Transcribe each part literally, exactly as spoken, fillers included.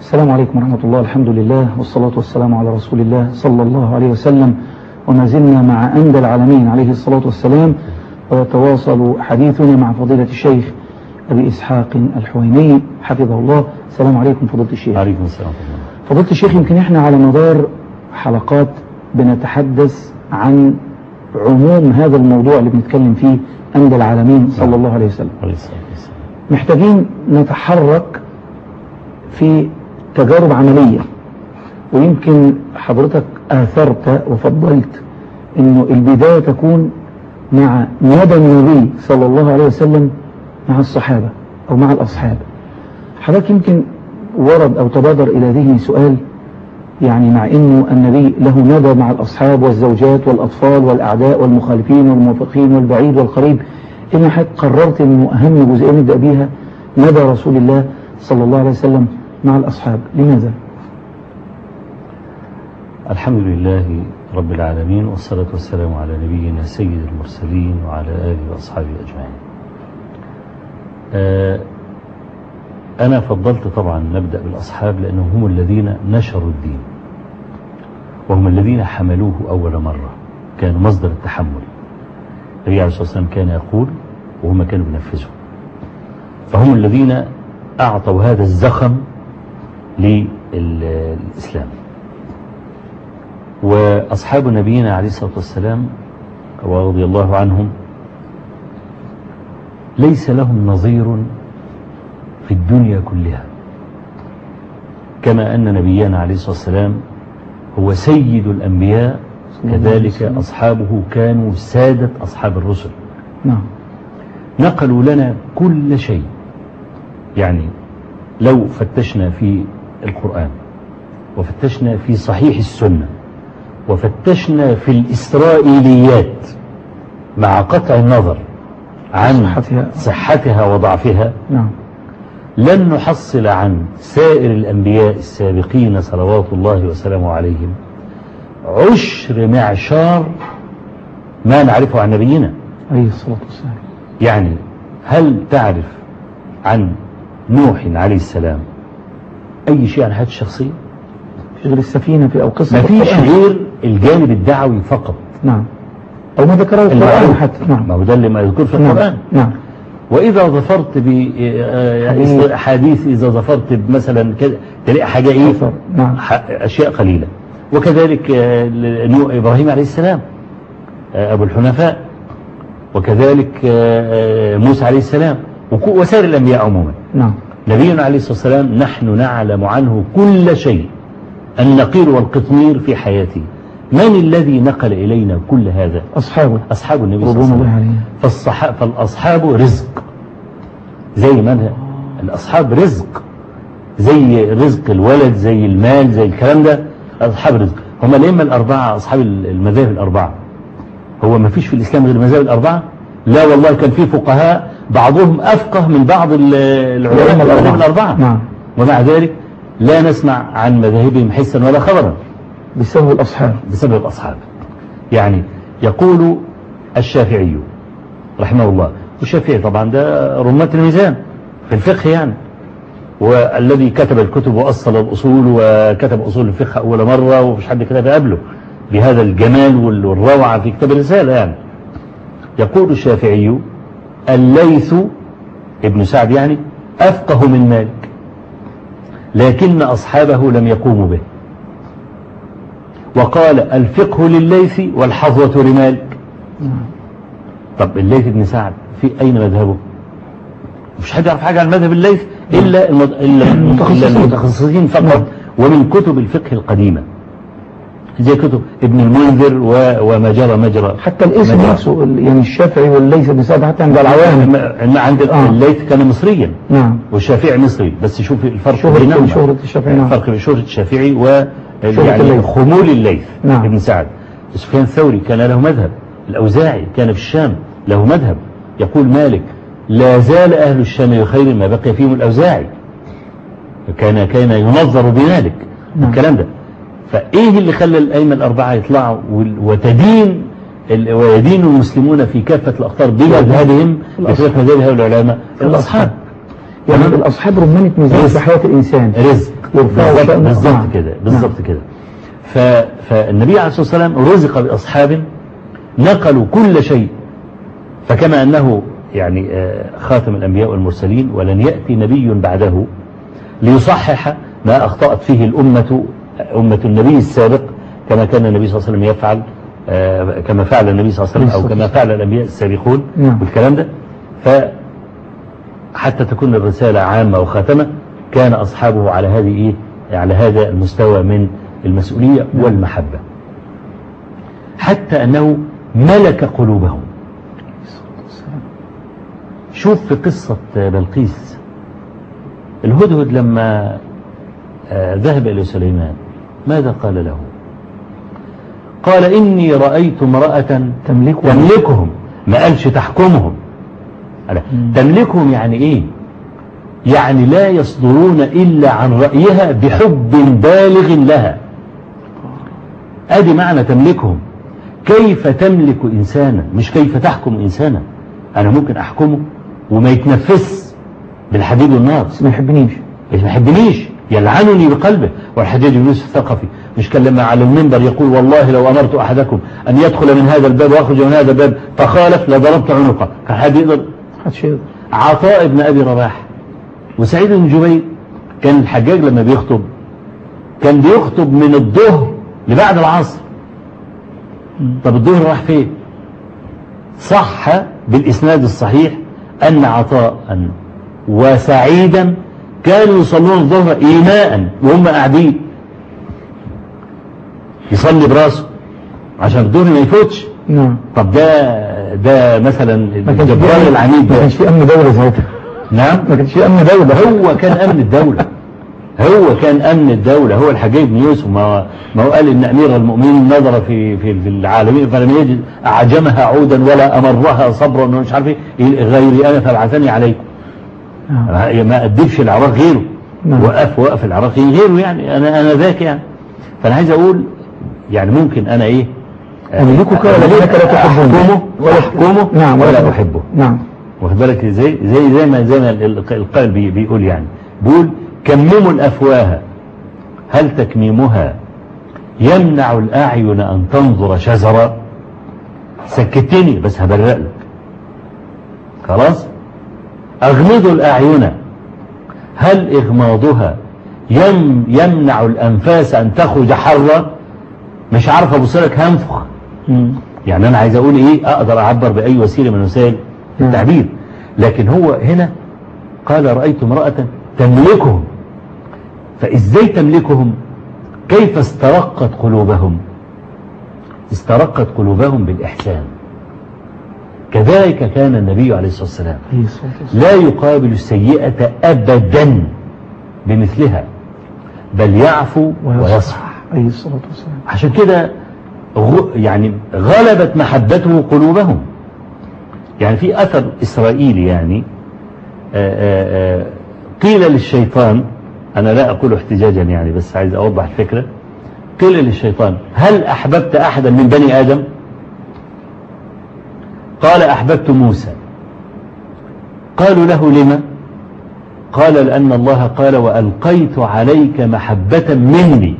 السلام عليكم ورحمة الله. الحمد لله والصلاة والسلام على رسول الله صلى الله عليه وسلم، وما زلنا مع أندى العالمين عليه الصلاة والسلام، ويتواصل حديثنا مع فضيلة الشيخ أبي إسحاق الحويني حفظه الله. السلام عليكم فضيلة الشيخ. عليكم السلام. فضيلة الشيخ، يمكن احنا على مدار حلقات بنتحدث عن عموم هذا الموضوع اللي بنتكلم فيه، أندى العالمين صلى الله عليه وسلم. محتاجين نتحرك في تجارب عملية، ويمكن حضرتك آثرت وفضلت انه البداية تكون مع ندى النبي صلى الله عليه وسلم مع الصحابة او مع الاصحاب. حضرتك يمكن ورد او تبادر الى ذهني سؤال، يعني مع انه النبي له ندى مع الاصحاب والزوجات والاطفال والاعداء والمخالفين والموافقين والبعيد والقريب، إن حضرتك قررت انه اهم جزئية نبدأ بيها ندى رسول الله صلى الله عليه وسلم مع الأصحاب. لماذا؟ الحمد لله رب العالمين، والصلاة والسلام على نبينا سيد المرسلين وعلى آله وأصحابه أجمعين. آه أنا فضلت طبعا نبدأ بالأصحاب، لأنهم هم الذين نشروا الدين، وهم الذين حملوه أول مرة، كانوا مصدر التحمل. النبي عليه الصلاة والسلام كان يقول وهم كانوا بينفذوا، فهم الذين أعطوا هذا الزخم للإسلام. وأصحاب نبينا عليه الصلاة والسلام ورضي الله عنهم ليس لهم نظير في الدنيا كلها، كما أن نبينا عليه الصلاة والسلام هو سيد الأنبياء، كذلك أصحابه كانوا سادة أصحاب الرسل. نعم. نقلوا لنا كل شيء. يعني لو فتشنا في القرآن، وفتشنا في صحيح السنة، وفتشنا في الإسرائيليات مع قطع النظر عن صحتها, صحتها وضعفها، نعم، لن نحصل عن سائر الأنبياء السابقين صلوات الله وسلامه عليهم عشر معشار ما نعرفه عن نبينا عليه الصلاة والسلام. يعني هل تعرف عن نوح عليه السلام أي شيء عن حياته الشخصية؟ غير السفينة في أو قصة، ما فيش غير الجانب الدعوي فقط. نعم. أو ما ذكره القرآن حتى. نعم. ما هو ده اللي ما يذكر في القرآن. نعم. وإذا ظفرت بحديث، إذا ظفرت مثلا تلاقي حاجة إيه؟ نعم. أشياء قليلة. وكذلك إبراهيم عليه السلام أبو الحنفاء، وكذلك موسى عليه السلام، وسائر الأنبياء عموما. نعم. نبينا عليه الصلاة والسلام نحن نعلم عنه كل شيء، النقير والقطمير في حياته. من الذي نقل إلينا كل هذا؟ أصحابه، أصحاب النبي صلى الله عليه وسلم. فالصحاب فالأصحاب رزق، زي من الأصحاب رزق، زي رزق الولد، زي المال، زي الكلام ده. أصحاب رزق هم الأئمة الأربعة، أصحاب المذاهب الأربعة. هو ما فيش في الإسلام غير المذاهب الأربعة؟ لا والله، كان في فقهاء بعضهم أفقه من بعض العلماء المذاهب الأربعة. نعم. ومع ذلك لا نسمع عن مذاهبهم حسا ولا خبرا بسبب الأصحاب. بسبب الأصحاب. يعني يقول الشافعي رحمه الله، والشافعي طبعا ده رمة الميزان في الفقه يعني، والذي كتب الكتب وأصل الأصول وكتب أصول الفقه أول مرة، ومش حد كتب قبله بهذا الجمال والروعة في كتاب الرسالة يعني. يقول الشافعي الليث ابن سعد يعني أفقه من مالك، لكن أصحابه لم يقوموا به. وقال الفقه لليث والحظوة لمالك. طب الليث ابن سعد في أين مذهبه؟ مش حد يعرف حاجة عن مذهب الليث إلا المتخصصين فقط، ومن كتب الفقه القديمة زي كتب ابن المنذر وما جرى مجرى. حتى الاسم نفسه يعني الشافعي والليث بن سعد حتى عند العوام، ما عند آه. الليث كان مصريا. نعم. والشافعي مصري، بس شوف الفرق بينهما، شهرة الشافعي. نعم. الفرق بين شهرة الشافعي و يعني خمول الليث. نعم. ابن سعد. سفيان الثوري كان له مذهب، الأوزاعي كان في الشام له مذهب. يقول مالك لا زال أهل الشام بخير ما بقي فيهم الأوزاعي، كان كان ينظر بمالك. نعم. الكلام ده. فإيه اللي خلى الأئمة الأربعة يطلعوا وتدين ويدين المسلمون في كافة الأقطار بمذهبهم بخلاف مذهب هؤلاء العلماء؟ الأصحاب. يعني الأصحاب رمانة ميزان في حياة الإنسان. رزق. يرفعوا بالضبط كده بالضبط كده. فالنبي عليه الصلاة والسلام رزق بأصحاب نقلوا كل شيء، فكما أنه يعني خاتم الأنبياء والمرسلين ولن يأتي نبي بعده ليصحح ما أخطأت فيه الأمة أمة النبي السابق، كما كان النبي صلى الله عليه وسلم يفعل، كما فعل النبي صلى الله عليه وسلم أو كما فعل الأنبياء السابقون والكلام ده. فحتى تكون الرسالة عامة وخاتمة كان أصحابه على هذه إيه؟ على هذا المستوى من المسؤولية والمحبة، حتى أنه ملك قلوبهم. شوف في قصة بلقيس، الهدهد لما ذهب إلى سليمان ماذا قال له؟ قال إني رأيت امرأة تملكهم, تملكهم. ما قالش تحكمهم، تملكهم يعني إيه؟ يعني لا يصدرون إلا عن رأيها بحب بالغ لها. أدي معنى تملكهم. كيف تملك إنسانا، مش كيف تحكم إنسانا. أنا ممكن أحكمه وما يتنفس بالحديد والنار، ما يحبنيش ما يحبنيش يلعنني بقلبه. والحجاج بن يوسف الثقفي مش كان لما على المنبر يقول والله لو أمرت أحدكم أن يدخل من هذا الباب ويخرج من هذا الباب فخالف لضربت عنقه، كان حد يقدر؟ عطاء بن أبي رباح وسعيد بن جبير، كان الحجاج لما بيخطب كان بيخطب من الظهر لبعد العصر. طب الظهر راح فين؟ صح بالإسناد الصحيح أن عطاء وسعيدا كانوا يصلون الظهر إيماء وهم قاعدين، يصلي براسه عشان الظهر ما يفوتش. نعم. طب ده ده مثلا الجبار العنيد ما كانش في أمن دولة ساعتها. نعم، ما كانش في أمن دولة. هو كان أمن الدولة هو كان أمن الدولة. هو الحجاج بن يوسف ما ما هو قال إن أمير المؤمنين نظر في في في العالمين فلم يجد أعجمها عودا ولا أمرها صبرا ومش عارف إيه غيري أنا فابعثني عليكم. نعم. ما أدبش العراق غيره. نعم. وقف وقف العراق غيره، يعني أنا أنا ذاك يعني. فأنا عايز أقول يعني ممكن أنا إيه أملكك ولا أحكمه ولا أحكمه نعم ولا أحبه. نعم. واخد بالك زي زي زي ما زي ما القائل بيقول يعني بيقول كمموا الأفواه هل تكميمها يمنع الأعين أن تنظر شزرا. سكتني بس هبرق لك خلاص. أغمضوا الأعين هل إغماضها يم يمنع الأنفاس أن تخرج حرا. مش عارف أبص لك هنفخ. يعني أنا عايز أقول إيه، أقدر أعبر بأي وسيلة من وسائل التعبير. لكن هو هنا قال رأيت امرأة تملكهم. فإزاي تملكهم؟ كيف استرقت قلوبهم؟ استرقت قلوبهم بالإحسان. كذلك كان النبي عليه الصلاة والسلام لا يقابل السيئة أبدا بمثلها، بل يعفو ويصفح. عشان كده يعني غلبت محبته قلوبهم. يعني في أثر إسرائيلي يعني آآ آآ قيل للشيطان، أنا لا أقول احتجاجا يعني بس عايز أوضح الفكرة، قيل للشيطان هل أحببت أحدا من بني آدم؟ قال أحببت موسى. قالوا له لما؟ قال لأن الله قال وألقيت عليك محبة مني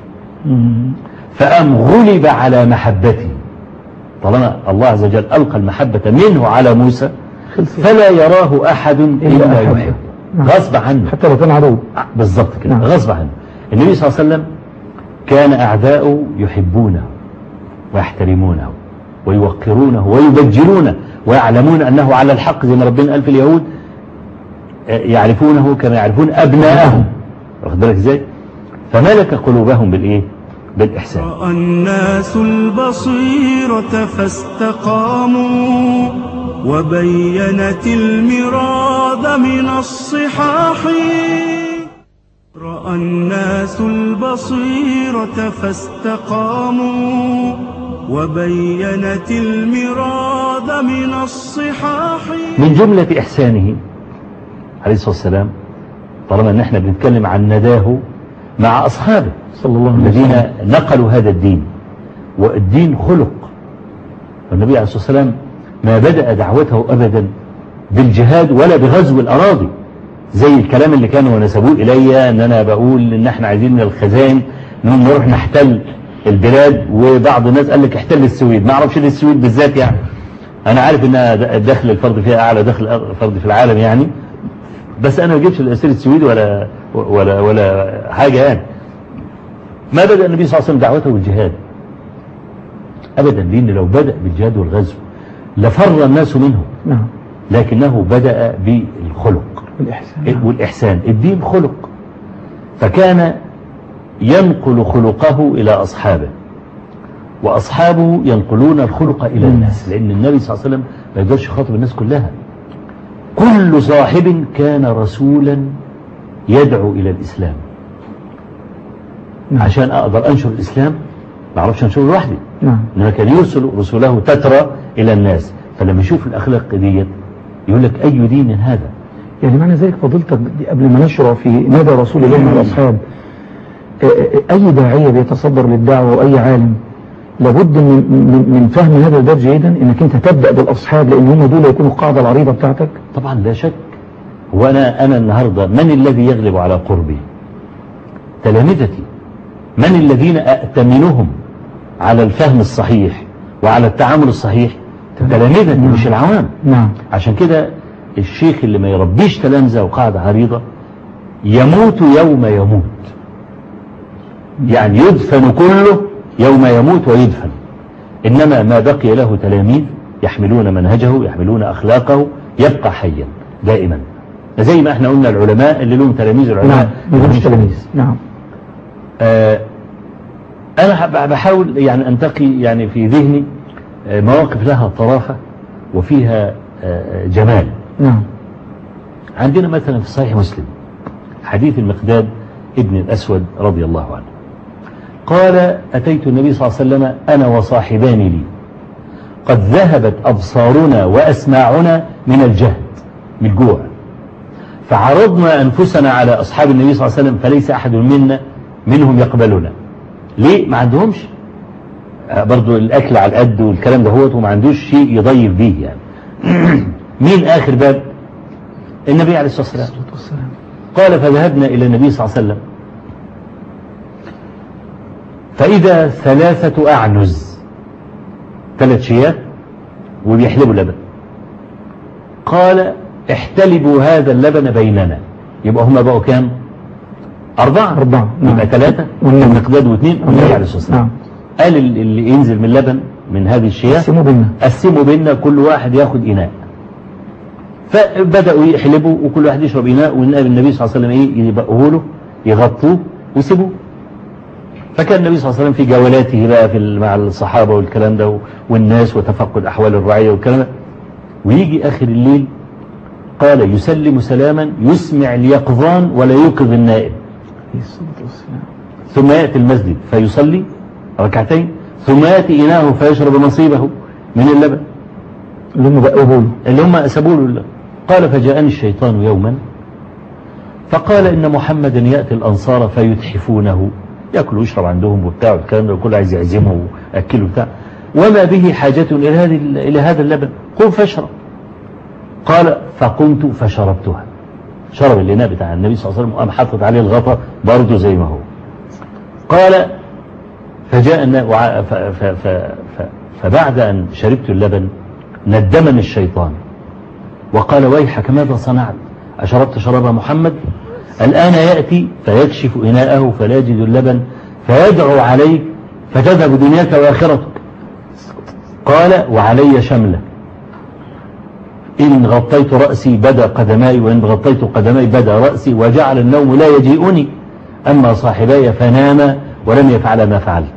فأم غلب على محبتي. طالما الله عز وجل ألقى المحبة منه على موسى فلا يراه أحد إلا يحبه غصب عنه، حتى لو كان عدو. بالضبط كده. نعم. غصب عنه. النبي صلى الله عليه وسلم كان أعداؤه يحبونه ويحترمونه ويوقرونه ويبجلونه ويعلمون أنه على الحق، زي ما ربنا قال في اليهود يعرفونه كما يعرفون أبناءهم. واخد بالك ازاي؟ فملك قلوبهم بالإيه؟ بالإحسان. رأى الناس البصيرة فاستقاموا وبينت المراد من الصحاح. رأى الناس البصيرة فاستقاموا وبينت المراد من الصحاح. من جملة إحسانه عليه الصلاة والسلام، طالما ان احنا بنتكلم عن نداه مع أصحابه صلى الله عليه وسلم الذين نقلوا هذا الدين، والدين خلق. والنبي عليه الصلاة والسلام ما بدأ دعوته أبدا بالجهاد ولا بغزو الأراضي، زي الكلام اللي كانوا نسبوه إلي أن أنا بقول إن احنا عايزين من الخزائن نروح نحتل البلاد، وبعض الناس قال لك احتل السويد. ما أعرفش ليه السويد بالذات يعني، أنا عارف إنها دخل الفرد فيها أعلى دخل الفرد في العالم يعني، بس أنا ما جبتش الأسير السويد ولا ولا ولا حاجة يعني. ما بدأ النبي صلى الله عليه وسلم دعوته بالجهاد أبدا، لأن لو بدأ بالجهاد والغزو لفر الناس منه. نعم. لكنه بدأ بالخلق والإحسان. والإحسان. الدين خلق، فكان ينقل خلقه إلى أصحابه، وأصحابه ينقلون الخلق إلى الناس، لأن النبي صلى الله عليه وسلم ما يقدرش يخاطب الناس كلها. كل صاحب كان رسولا يدعو إلى الإسلام. نعم. عشان أقدر أنشر الإسلام ما أعرفش أنشره لوحدي، نعم. إنما كان يرسل رسوله تترى إلى الناس، فلما يشوف الأخلاق ديت يقول لك أي دين هذا. يعني معنى ذلك فضيلتك قبل ما نشرع في ندى رسول الله مع الأصحاب، أي داعية بيتصدر للدعوة وأي عالم لابد من, من, من فهم هذا الباب جيدا، انك انت تبدأ بالأصحاب، لأن هم دول يكونوا القاعدة العريضة بتاعتك. طبعا لا شك. وأنا أنا النهاردة من الذي يغلب على قربي؟ تلامذتي. من الذين أأتمنهم على الفهم الصحيح وعلى التعامل الصحيح؟ تلامذتي. نعم. مش العوام. نعم. عشان كده الشيخ اللي ما يربيش تلامذة وقاعدة عريضة يموت يوم يموت، يعني يدفن كله يوم يموت ويدفن. إنما ما بقي له تلاميذ يحملون منهجه، يحملون أخلاقه، يبقى حيا دائما. زي ما احنا قلنا العلماء اللي لهم تلاميذ، العلماء نعم. مش تلاميذ. نعم. آه أنا بحاول يعني أنتقي يعني في ذهني مواقف لها طرافة وفيها آه جمال. نعم. عندنا مثلا في صحيح مسلم حديث المقداد ابن الأسود رضي الله عنه قال: أتيت النبي صلى الله عليه وسلم أنا وصاحبان لي قد ذهبت أبصارنا وأسماعنا من الجهد، من الجوع، فعرضنا أنفسنا على أصحاب النبي صلى الله عليه وسلم فليس أحد منا منهم يقبلنا. ليه؟ ما عندهمش برضو الأكل على القد والكلام ده هو، وما عندوش شيء يضيف به يعني. مين آخر باب؟ النبي عليه الصلاة والسلام. قال: فذهبنا إلى النبي صلى الله عليه وسلم فإذا ثلاثة أعنز، ثلاث شيات وبيحلبوا لبن. قال: احتلبوا هذا اللبن بيننا. يبقى هم بقوا كام؟ أربعة. أربعة. يبقى ثلاثة والمقداد واثنين والنبي عليه الصلاة والسلام. قال اللي ينزل من اللبن من هذه الشيات قسموا بيننا، قسموا بيننا، كل واحد ياخد إناء. فبدأوا يحلبوا وكل واحد يشرب إناء، والنبي النبي صلى الله عليه وسلم إيه يبقوه له، يغطوه ويسيبوه. فكان النبي صلى الله عليه وسلم في جولاته بقى في مع الصحابة والكلام ده والناس وتفقد أحوال الرعية والكلام ده، ويجي آخر الليل قال: يسلم سلاما يسمع اليقظان ولا يوقظ النائم. ثم يأتي المسجد فيصلي ركعتين، ثم يأتي إناءه فيشرب نصيبه من اللبن اللي هم بقوه له، اللي هم أسبوا له. قال: فجاءني الشيطان يوما فقال إن محمدا يأتي الأنصار فيتحفونه، يأكل ويشرب عندهم وبتاع والكلام ده، وكل عايز يعزمه وأكله بتاع، وما به حاجة إلى هذه إلى هذا اللبن، قم فاشرب. قال: فقمت فشربتها. شرب الإناء بتاع النبي صلى الله عليه وسلم وقام حطت عليه الغطاء برضه زي ما هو. قال: فجاء الناء ف ف ف ف فبعد أن شربت اللبن ندمني الشيطان وقال: ويحك ماذا صنعت؟ أشربت شراب محمد؟ الآن يأتي فيكشف إناءه فلا يجد اللبن فيدعو عليك فتذهب دنياك وآخرتك. قال: وعلي شملة، إن غطيت رأسي بدا قدماي، وإن غطيت قدماي بدا رأسي، وجعل النوم لا يجيئني، أما صاحباي فناما ولم يفعل ما فعلت.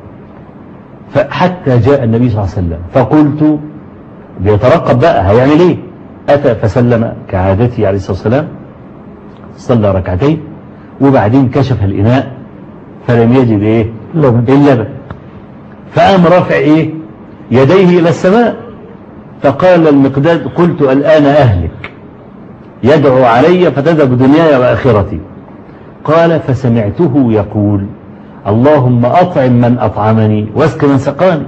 فحتى جاء النبي صلى الله عليه وسلم فقلت، بيترقب بقى هيعمل ايه. أتى فسلم كعادته عليه الصلاة والسلام، صلى ركعتين وبعدين كشف الإناء فلم يجد ايه اللبن، فقام رافع ايه يديه إلى السماء، فقال المقداد: قلت الآن أهلك، يدعو علي فتذهب دنياي وآخرتي. قال: فسمعته يقول: اللهم أطعم من أطعمني واسق من سقاني.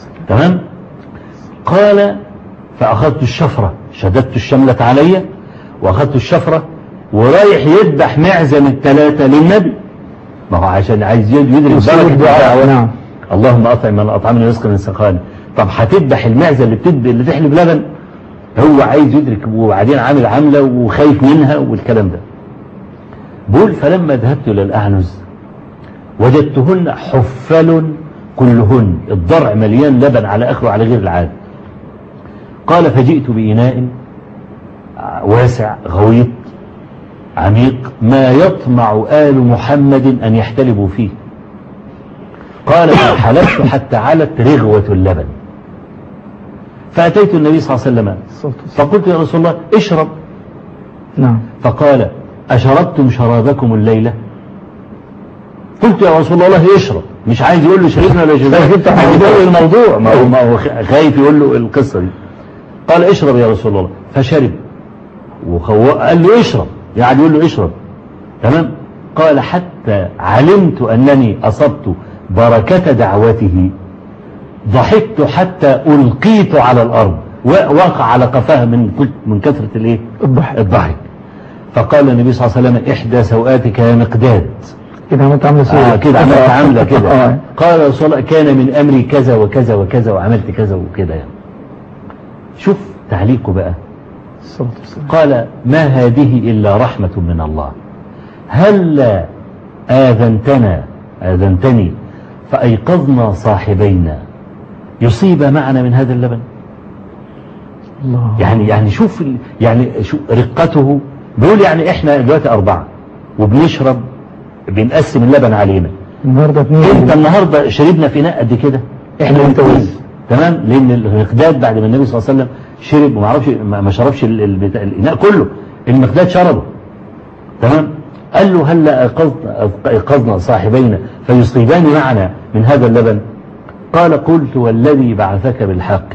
تمام. قال: فأخذت الشفرة، شددت الشملة علي واخدت الشفرة ورايح يذبح معزم الثلاثة للنبي، ما هو عشان عايز يدرك بركة. نعم. اللهم اطعم من اطعمني ورزقا من سقاني. طب هتذبح المعزة اللي بتدب اللي تحلب لبن؟ هو عايز يدرك، وبعدين عامل عاملة وخايف منها والكلام ده. بقول فلما ذهبت الى الاعنز وجدتهن حفل كلهن، الضرع مليان لبن على اخره على غير العاده. قال فجئت بإناء واسع غويط عميق ما يطمع آل محمد أن يحتلبوا فيه. قال فحلبت حتى علت رغوة اللبن، فأتيت النبي صلى الله عليه وسلم فقلت يا رسول الله اشرب. نعم. فقال أشربتم شرابكم الليلة؟ قلت يا رسول الله اشرب، مش عايز يقول له شربنا ولا شربنا، عايز يقول الموضوع، ما هو, ما هو خايف يقول له القصة دي. قال اشرب يا رسول الله، فشرب وقال له اشرب، يعني يقول له اشرب. تمام. قال حتى علمت أنني أصبت بركة دعوته ضحكت حتى ألقيت على الأرض، وقع على قفاه من من كثرة الايه الضحك. الضحك. فقال النبي صلى الله عليه وسلم احدى سوآتك يا مقداد. كده عملت عامله سورة. آه كده عملت عامله كده. قال يا رسول الله كان من أمري كذا وكذا وكذا وعملت كذا وكذا يعني. شوف تعليقه بقى. قال ما هذه إلا رحمة من الله، هل آذنتنا آذنتني فأيقظنا صاحبينا يصيب معنا من هذا اللبن. الله. يعني يعني شوف يعني شو رقته. بيقول يعني احنا دلوقتي أربعة وبنشرب بنقسم اللبن علينا. النهارده اثنين. انت النهارده شربنا في ناء قد كده احنا وانت بس. تمام. لان المقداد بعد ما النبي صلى الله عليه وسلم شرب وما عرفش ما شربش الاناء كله، المقداد شربه. تمام. قال له هل ايقظنا صاحبينا فيصيبان معنا من هذا اللبن؟ قال قلت والذي بعثك بالحق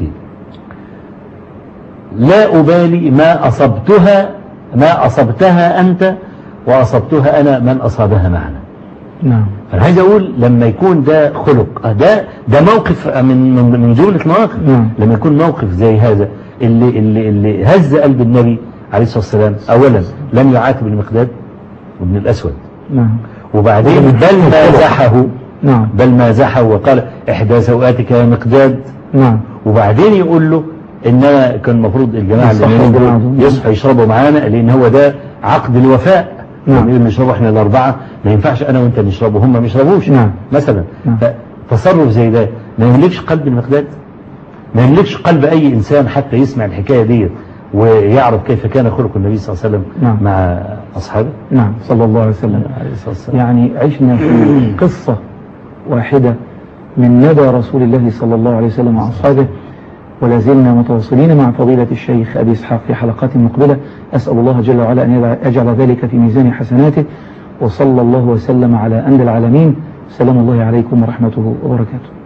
لا أبالي ما أصبتها ما أصبتها أنت وأصبتها أنا من أصابها معنا. نعم. فأنا عايز أقول لما يكون ده خلق، ده ده موقف من من من جملة مواقف. نعم. لما يكون موقف زي هذا اللي اللي اللي هز قلب النبي عليه الصلاة والسلام. أولا لم يعاتب المقداد وابن الأسود. نعم. وبعدين بل مازحه. نعم. بل مازحه وقال إحدى سوآتك يا مقداد. نعم. وبعدين يقول له إنما كان المفروض الجماعة اللي يصحوا يشربوا معانا لأن هو ده عقد الوفاء. نعم. يعني نشربوا احنا الأربعة، ما ينفعش أنا وأنت نشربوا هم ما يشربوش. نعم. مثلا. نعم. فتصرف زي ده ما يملكش قلب المقداد، ما يملكش قلب أي إنسان حتى يسمع الحكاية دي ويعرف كيف كان خلق النبي صلى الله عليه وسلم. نعم. مع أصحابه. نعم صلى الله عليه وسلم. يعني عشنا في قصة واحدة من ندى رسول الله صلى الله عليه وسلم مع أصحابه، ولا زلنا متواصلين مع فضيلة الشيخ أبي إسحاق في حلقات مقبلة. أسأل الله جل وعلا أن يجعل ذلك في ميزان حسناته، وصلى الله وسلم على أندى العالمين. سلام الله عليكم ورحمته وبركاته.